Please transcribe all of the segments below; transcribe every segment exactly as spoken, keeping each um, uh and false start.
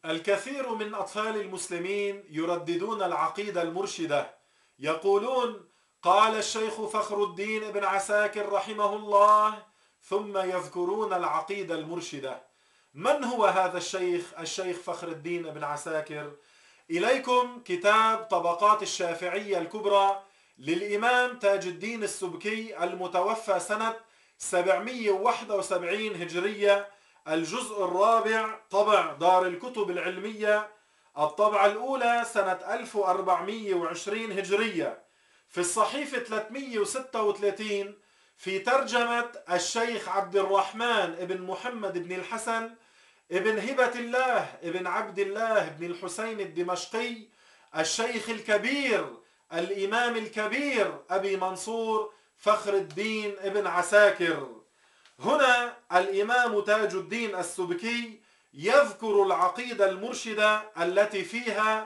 الكثير من أطفال المسلمين يرددون العقيدة المرشدة، يقولون قال الشيخ فخر الدين ابن عساكر رحمه الله، ثم يذكرون العقيدة المرشدة. من هو هذا الشيخ؟ الشيخ فخر الدين ابن عساكر. إليكم كتاب طبقات الشافعية الكبرى للإمام تاج الدين السبكي المتوفى سنة سبعمئة وواحد وسبعين هجرية، الجزء الرابع، طبع دار الكتب العلمية، الطبعة الأولى سنة ألف وأربعمئة وعشرين هجرية، في الصحيفة ثلاثمئة وستة وثلاثين، في ترجمة الشيخ عبد الرحمن ابن محمد بن الحسن ابن هبة الله ابن عبد الله بن الحسين الدمشقي، الشيخ الكبير الإمام الكبير أبي منصور فخر الدين ابن عساكر. هنا الإمام تاج الدين السبكي يذكر العقيدة المرشدة التي فيها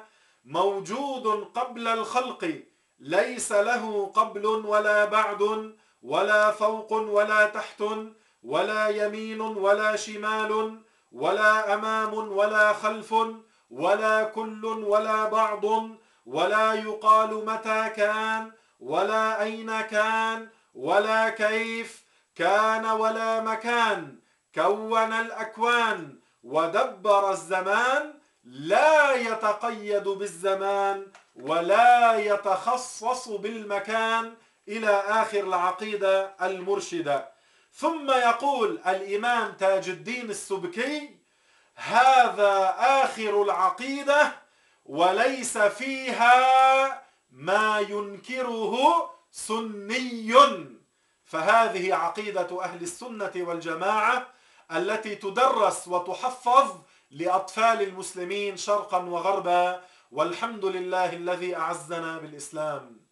موجود قبل الخلق، ليس له قبل ولا بعد ولا فوق ولا تحت ولا يمين ولا شمال ولا أمام ولا خلف ولا كل ولا بعض، ولا يقال متى كان ولا أين كان ولا كيف كان ولا مكان، كون الأكوان ودبر الزمان، لا يتقيد بالزمان ولا يتخصص بالمكان، إلى آخر العقيدة المرشدة. ثم يقول الإمام تاج الدين السبكي: هذا آخر العقيدة وليس فيها ما ينكره سني. فهذه عقيدة أهل السنة والجماعة التي تدرس وتحفظ لأطفال المسلمين شرقا وغربا، والحمد لله الذي أعزنا بالإسلام.